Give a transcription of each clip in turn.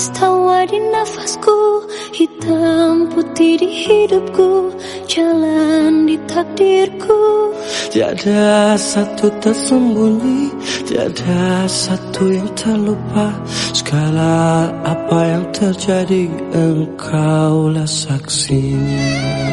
tawa di nafasku, hitam putih di hidupku, jalan di takdirku. Tiada satu tersembunyi, tiada satu yang terlupa. Segala apa yang terjadi, engkaulah saksinya.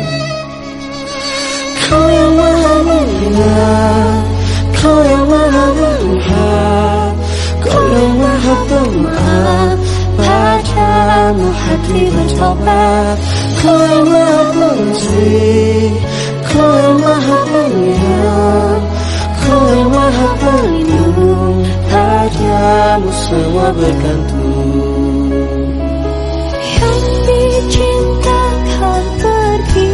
Kau yang maha melihat, kau yang maha melihat, kau yang maha pemaaf, padamu hati bertobat. kau yang maha pengasih, kau yang maha penyiar, kau yang maha pelindung, padamu semua bergantung. Yang dicintakan pergi,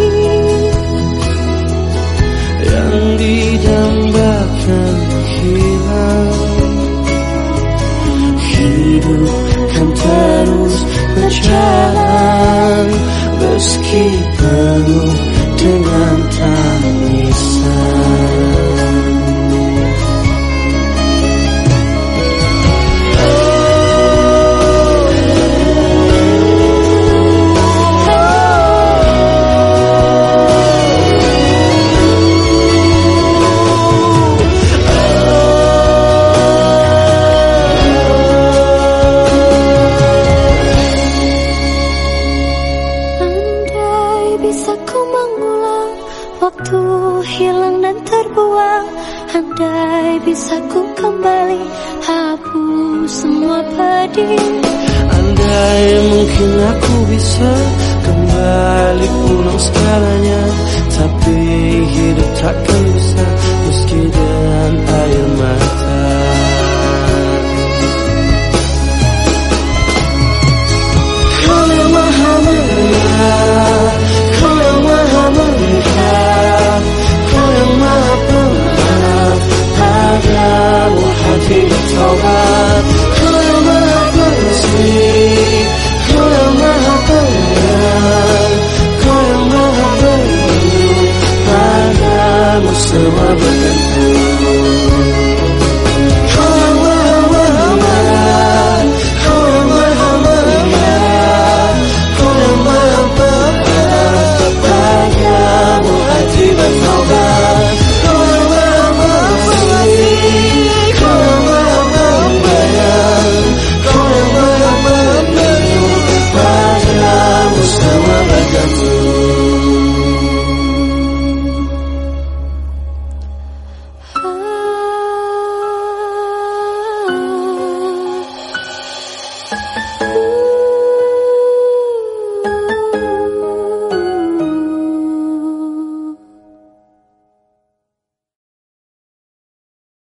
yang didambakan hilang. Hidup kan terus berjalan meski penuh dengan tangisan. bisa ku mengulang waktu hilang dan terbuang. Andai bisa ku kembali hapus semua pedih. Andai mungkin aku bisa kembali pulang segalanya, tapi hidup takkan bisa meski dengan air mata. Kau yang maha melihat, kau yang maha melihat, kau yang maha pemaaf, padamu hati bertobat. Kau yang maha pengasih, kau yang maha penyayang, kau yang maha pelindung, padamu semua bergantung.